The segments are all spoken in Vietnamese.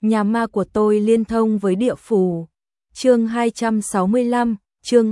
Nhà ma của tôi liên thông với địa phủ. Chương 265, chương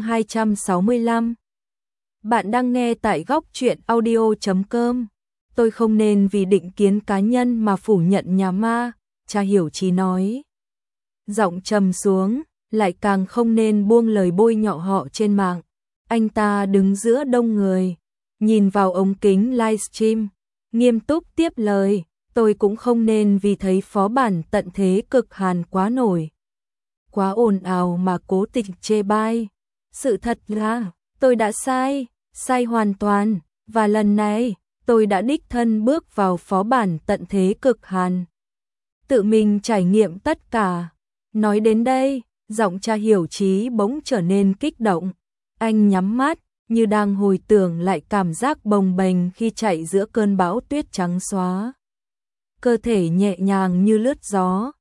265. Bạn đang nghe tại góc truyện audio.com. Tôi không nên vì định kiến cá nhân mà phủ nhận nhà ma, cha Hiểu Chí nói. Giọng trầm xuống, lại càng không nên buông lời bôi nhọ họ trên mạng. Anh ta đứng giữa đông người, nhìn vào ống kính livestream, nghiêm túc tiếp lời. Tôi cũng không nên vì thấy phó bản tận thế cực hàn quá nổi, quá ồn ào mà cố tình chê bai. Sự thật là tôi đã sai hoàn toàn, và lần này tôi đã đích thân bước vào phó bản tận thế cực hàn, tự mình trải nghiệm tất cả. Nói đến đây, giọng cha Hiểu Chí bỗng trở nên kích động. Anh nhắm mắt, như đang hồi tưởng lại cảm giác bồng bềnh khi chạy giữa cơn bão tuyết trắng xóa. Cơ thể nhẹ nhàng như lướt gió.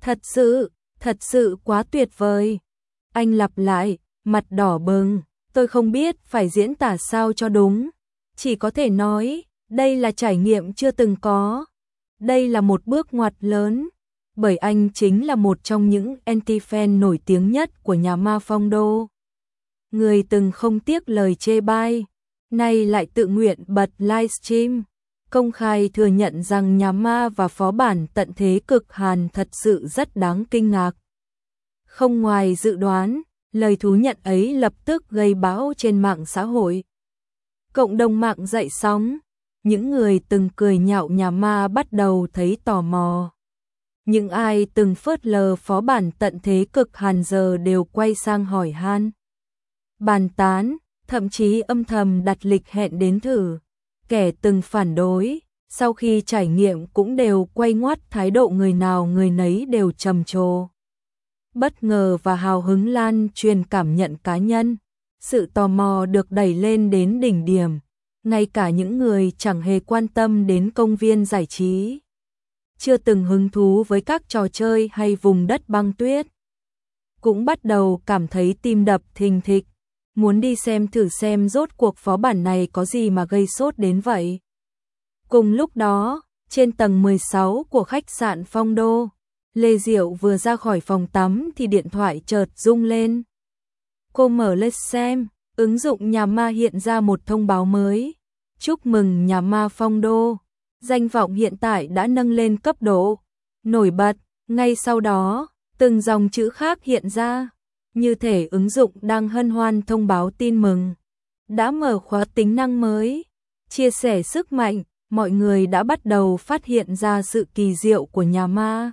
Thật sự quá tuyệt vời. Anh lặp lại, mặt đỏ bừng. Tôi không biết phải diễn tả sao cho đúng. Chỉ có thể nói, đây là trải nghiệm chưa từng có. Đây là một bước ngoặt lớn. Bởi anh chính là một trong những anti-fan nổi tiếng nhất của nhà ma Phong Đô. Người từng không tiếc lời chê bai, nay lại tự nguyện bật livestream, công khai thừa nhận rằng nhà ma và phó bản tận thế cực hàn thật sự rất đáng kinh ngạc. Không ngoài dự đoán, lời thú nhận ấy lập tức gây bão trên mạng xã hội. Cộng đồng mạng dậy sóng, những người từng cười nhạo nhà ma bắt đầu thấy tò mò. Những ai từng phớt lờ phó bản tận thế cực hàn giờ đều quay sang hỏi han, bàn tán, thậm chí âm thầm đặt lịch hẹn đến thử. Kẻ từng phản đối, sau khi trải nghiệm cũng đều quay ngoắt thái độ người nào người nấy đều trầm trồ. Bất ngờ và hào hứng lan truyền cảm nhận cá nhân, sự tò mò được đẩy lên đến đỉnh điểm, ngay cả những người chẳng hề quan tâm đến công viên giải trí, chưa từng hứng thú với các trò chơi hay vùng đất băng tuyết, cũng bắt đầu cảm thấy tim đập thình thịch, muốn đi xem thử xem rốt cuộc phó bản này có gì mà gây sốt đến vậy. Cùng lúc đó, trên tầng 16 của khách sạn Phong Đô, Lê Diệu vừa ra khỏi phòng tắm thì điện thoại chợt rung lên. Cô mở lên xem, ứng dụng nhà ma hiện ra một thông báo mới. Chúc mừng nhà ma Phong Đô, danh vọng hiện tại đã nâng lên cấp độ nổi bật. Ngay sau đó, từng dòng chữ khác hiện ra, như thể ứng dụng đang hân hoan thông báo tin mừng. Đã mở khóa tính năng mới, chia sẻ sức mạnh, mọi người đã bắt đầu phát hiện ra sự kỳ diệu của nhà ma.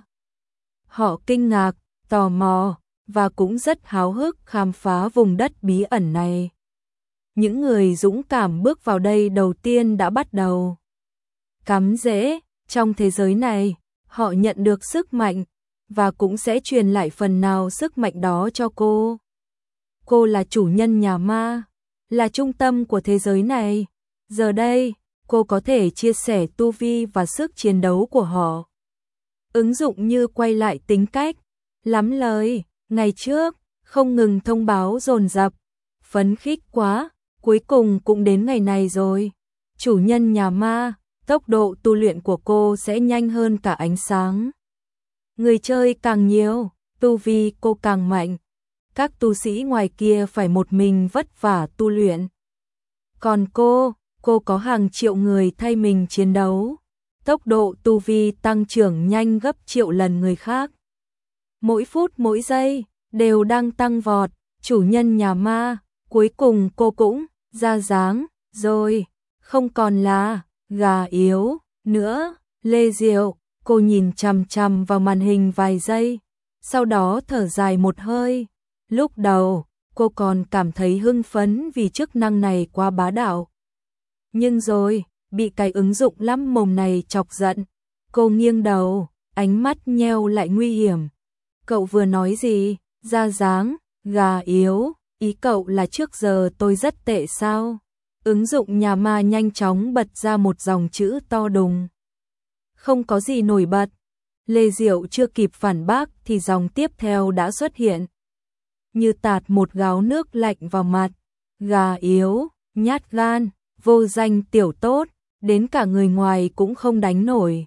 Họ kinh ngạc, tò mò, và cũng rất háo hức khám phá vùng đất bí ẩn này. Những người dũng cảm bước vào đây đầu tiên đã bắt đầu cắm rễ trong thế giới này, họ nhận được sức mạnh, và cũng sẽ truyền lại phần nào sức mạnh đó cho cô. Cô là chủ nhân nhà ma, là trung tâm của thế giới này. Giờ đây, cô có thể chia sẻ tu vi và sức chiến đấu của họ. Ứng dụng như quay lại tính cách, lắm lời, ngày trước, không ngừng thông báo dồn dập, phấn khích quá, cuối cùng cũng đến ngày này rồi. Chủ nhân nhà ma, tốc độ tu luyện của cô sẽ nhanh hơn cả ánh sáng. Người chơi càng nhiều, tu vi cô càng mạnh. Các tu sĩ ngoài kia phải một mình vất vả tu luyện. Còn cô có hàng triệu người thay mình chiến đấu. Tốc độ tu vi tăng trưởng nhanh gấp triệu lần người khác. Mỗi phút mỗi giây đều đang tăng vọt. Chủ nhân nhà ma, cuối cùng cô cũng ra dáng rồi, không còn là gà yếu nữa. Lê Diệu, cô nhìn chằm chằm vào màn hình vài giây, sau đó thở dài một hơi. Lúc đầu, cô còn cảm thấy hưng phấn vì chức năng này quá bá đạo. Nhưng rồi, bị cái ứng dụng lắm mồm này chọc giận. Cô nghiêng đầu, ánh mắt nheo lại nguy hiểm. Cậu vừa nói gì? Ra dáng, gà yếu, ý cậu là trước giờ tôi rất tệ sao? Ứng dụng nhà ma nhanh chóng bật ra một dòng chữ to đùng. Không có gì nổi bật. Lê Diệu chưa kịp phản bác thì dòng tiếp theo đã xuất hiện. Như tạt một gáo nước lạnh vào mặt. Gà yếu, nhát gan, vô danh tiểu tốt, đến cả người ngoài cũng không đánh nổi.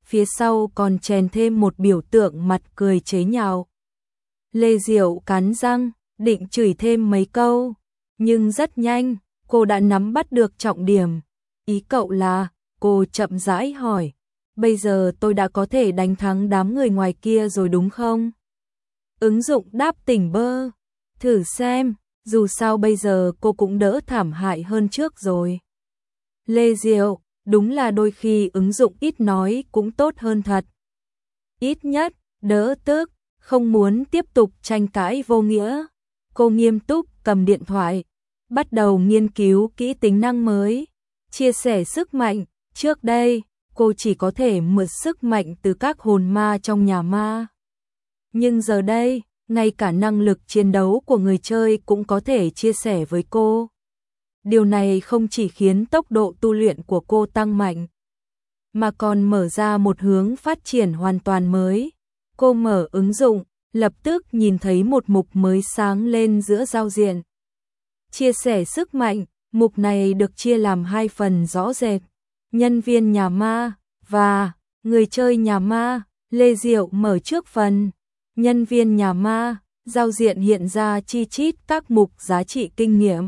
phía sau còn chèn thêm một biểu tượng mặt cười chế nhạo. Lê Diệu cắn răng, định chửi thêm mấy câu, nhưng rất nhanh, cô đã nắm bắt được trọng điểm. Ý cậu là, cô chậm rãi hỏi, bây giờ tôi đã có thể đánh thắng đám người ngoài kia rồi đúng không? Ứng dụng đáp tỉnh bơ, thử xem, dù sao bây giờ cô cũng đỡ thảm hại hơn trước rồi. Lê Diệu, đúng là đôi khi ứng dụng ít nói cũng tốt hơn thật. Ít nhất, đỡ tức, không muốn tiếp tục tranh cãi vô nghĩa. Cô nghiêm túc cầm điện thoại, bắt đầu nghiên cứu kỹ tính năng mới, chia sẻ sức mạnh. Trước đây, cô chỉ có thể mượn sức mạnh từ các hồn ma trong nhà ma. Nhưng giờ đây, ngay cả năng lực chiến đấu của người chơi cũng có thể chia sẻ với cô. Điều này không chỉ khiến tốc độ tu luyện của cô tăng mạnh, mà còn mở ra một hướng phát triển hoàn toàn mới. Cô mở ứng dụng, lập tức nhìn thấy một mục mới sáng lên giữa giao diện. Chia sẻ sức mạnh, mục này được chia làm hai phần rõ rệt. Nhân viên nhà ma và người chơi nhà ma. Lê Diệu mở trước phần nhân viên nhà ma, giao diện hiện ra chi chít các mục giá trị kinh nghiệm.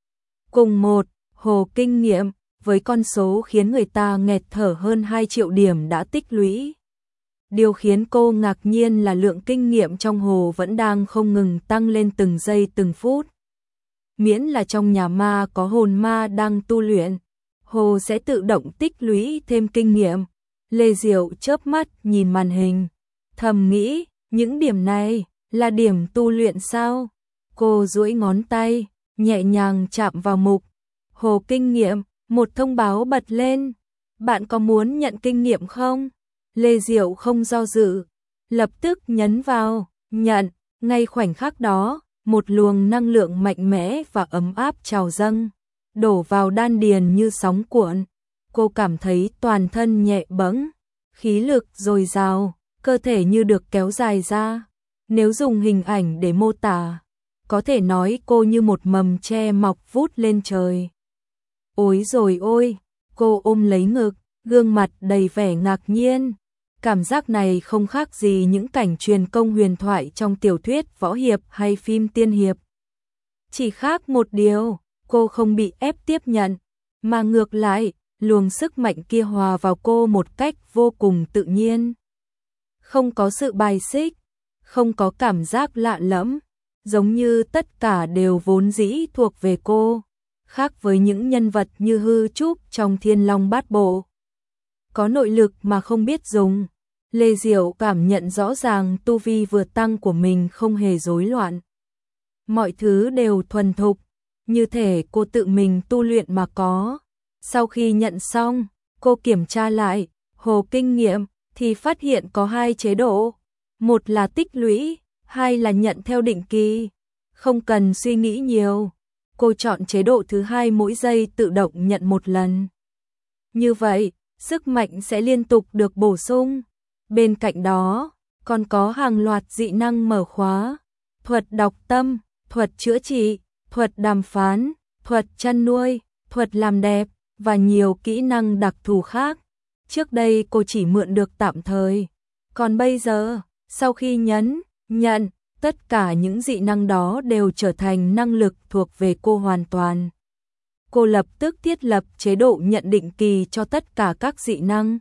Cùng một hồ kinh nghiệm, với con số khiến người ta nghẹt thở hơn 2 triệu điểm đã tích lũy. Điều khiến cô ngạc nhiên là lượng kinh nghiệm trong hồ vẫn đang không ngừng tăng lên từng giây từng phút. Miễn là trong nhà ma có hồn ma đang tu luyện, hồ sẽ tự động tích lũy thêm kinh nghiệm. Lê Diệu chớp mắt nhìn màn hình, thầm nghĩ, những điểm này là điểm tu luyện sao? Cô duỗi ngón tay, nhẹ nhàng chạm vào mục hồ kinh nghiệm, một thông báo bật lên. Bạn có muốn nhận kinh nghiệm không? Lê Diệu không do dự, lập tức nhấn vào nhận. Ngay khoảnh khắc đó, một luồng năng lượng mạnh mẽ và ấm áp trào dâng, đổ vào đan điền như sóng cuộn. Cô cảm thấy toàn thân nhẹ bẫng, khí lực dồi dào, cơ thể như được kéo dài ra. Nếu dùng hình ảnh để mô tả, có thể nói cô như một mầm tre mọc vút lên trời. Ôi rồi ôi, cô ôm lấy ngực, gương mặt đầy vẻ ngạc nhiên. Cảm giác này không khác gì những cảnh truyền công huyền thoại trong tiểu thuyết võ hiệp hay phim tiên hiệp. Chỉ khác một điều, cô không bị ép tiếp nhận, mà ngược lại, luồng sức mạnh kia hòa vào cô một cách vô cùng tự nhiên. Không có sự bài xích, không có cảm giác lạ lẫm, giống như tất cả đều vốn dĩ thuộc về cô, khác với những nhân vật như Hư Trúc trong Thiên Long Bát Bộ. Có nội lực mà không biết dùng, Lê Diệu cảm nhận rõ ràng tu vi vừa tăng của mình không hề rối loạn. Mọi thứ đều thuần thục, như thể cô tự mình tu luyện mà có. Sau khi nhận xong, cô kiểm tra lại hồ kinh nghiệm thì phát hiện có 2 chế độ. Một là tích lũy, 2 là nhận theo định kỳ. Không cần suy nghĩ nhiều, cô chọn chế độ thứ 2, mỗi giây tự động nhận một lần. Như vậy, sức mạnh sẽ liên tục được bổ sung. Bên cạnh đó, còn có hàng loạt dị năng mở khóa, thuật đọc tâm, thuật chữa trị, thuật đàm phán, thuật chăn nuôi, thuật làm đẹp và nhiều kỹ năng đặc thù khác. Trước đây cô chỉ mượn được tạm thời, còn bây giờ, sau khi nhận, tất cả những dị năng đó đều trở thành năng lực thuộc về cô hoàn toàn. Cô lập tức thiết lập chế độ nhận định kỳ cho tất cả các dị năng.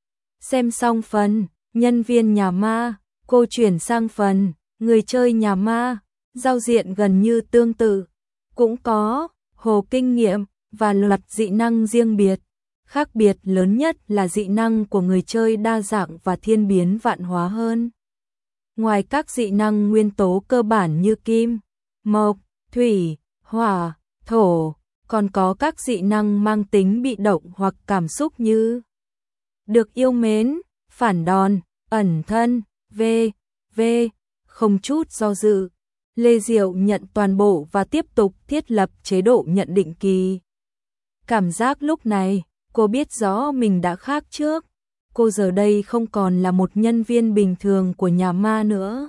Xem xong phần nhân viên nhà ma, cô chuyển sang phần người chơi nhà ma, giao diện gần như tương tự, cũng có hồ kinh nghiệm và loạt dị năng riêng biệt. Khác biệt lớn nhất là dị năng của người chơi đa dạng và thiên biến vạn hóa hơn. Ngoài các dị năng nguyên tố cơ bản như kim, mộc, thủy, hỏa, thổ, còn có các dị năng mang tính bị động hoặc cảm xúc như được yêu mến, phản đòn, ẩn thân, v.v. Không chút do dự, Lê Diệu nhận toàn bộ và tiếp tục thiết lập chế độ nhận định kỳ. Cảm giác lúc này, cô biết rõ mình đã khác trước. Cô giờ đây không còn là một nhân viên bình thường của nhà ma nữa.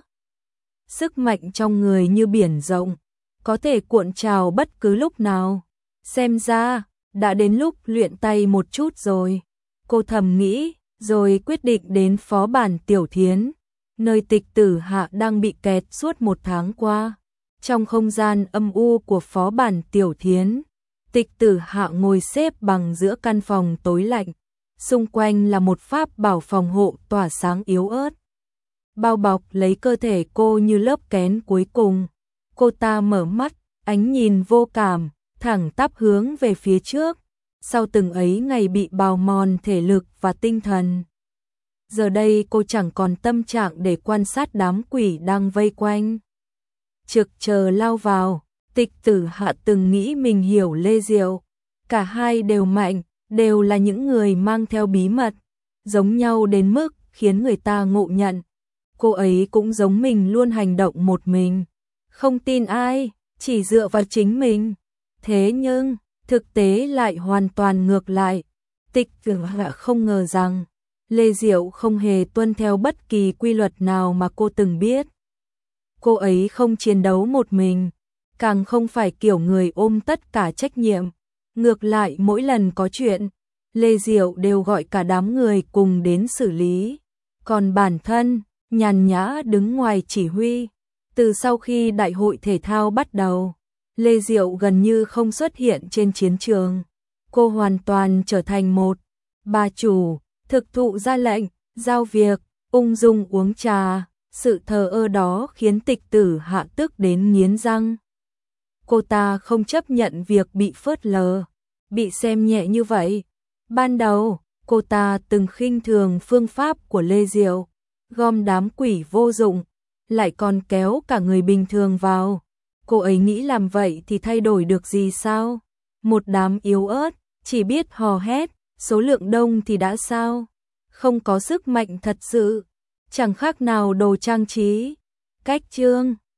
Sức mạnh trong người như biển rộng, có thể cuộn trào bất cứ lúc nào. Xem ra, đã đến lúc luyện tay một chút rồi. Cô thầm nghĩ, rồi quyết định đến phó bản Tiểu Thiến, nơi Tịch Tử Hạ đang bị kẹt suốt 1 tháng qua. Trong không gian âm u của phó bản Tiểu Thiến, Tịch Tử Hạ ngồi xếp bằng giữa căn phòng tối lạnh, xung quanh là một pháp bảo phòng hộ tỏa sáng yếu ớt, bao bọc lấy cơ thể cô như lớp kén cuối cùng. Cô ta mở mắt, ánh nhìn vô cảm, thẳng tắp hướng về phía trước, sau từng ấy ngày bị bào mòn thể lực và tinh thần. Giờ đây cô chẳng còn tâm trạng để quan sát đám quỷ đang vây quanh. Trực chờ lao vào, Tịch Tử Hạ từng nghĩ mình hiểu Lê Diệu. Cả hai đều mạnh, đều là những người mang theo bí mật, giống nhau đến mức khiến người ta ngộ nhận. Cô ấy cũng giống mình luôn hành động một mình, không tin ai, chỉ dựa vào chính mình. Thế nhưng, thực tế lại hoàn toàn ngược lại. Tịch Tử Hạ không ngờ rằng Lê Diệu không hề tuân theo bất kỳ quy luật nào mà cô từng biết. Cô ấy không chiến đấu một mình, càng không phải kiểu người ôm tất cả trách nhiệm. Ngược lại mỗi lần có chuyện, Lê Diệu đều gọi cả đám người cùng đến xử lý. Còn bản thân, nhàn nhã đứng ngoài chỉ huy. Từ sau khi đại hội thể thao bắt đầu, Lê Diệu gần như không xuất hiện trên chiến trường. Cô hoàn toàn trở thành một bà chủ, thực thụ ra lệnh, giao việc, ung dung uống trà. Sự thờ ơ đó khiến Tịch Tử Hạ tức đến nghiến răng. Cô ta không chấp nhận việc bị phớt lờ, bị xem nhẹ như vậy. Ban đầu, cô ta từng khinh thường phương pháp của Lê Diệu, gom đám quỷ vô dụng, lại còn kéo cả người bình thường vào. Cô ấy nghĩ làm vậy thì thay đổi được gì sao? Một đám yếu ớt, chỉ biết hò hét, số lượng đông thì đã sao? Không có sức mạnh thật sự, chẳng khác nào đồ trang trí. Cách chương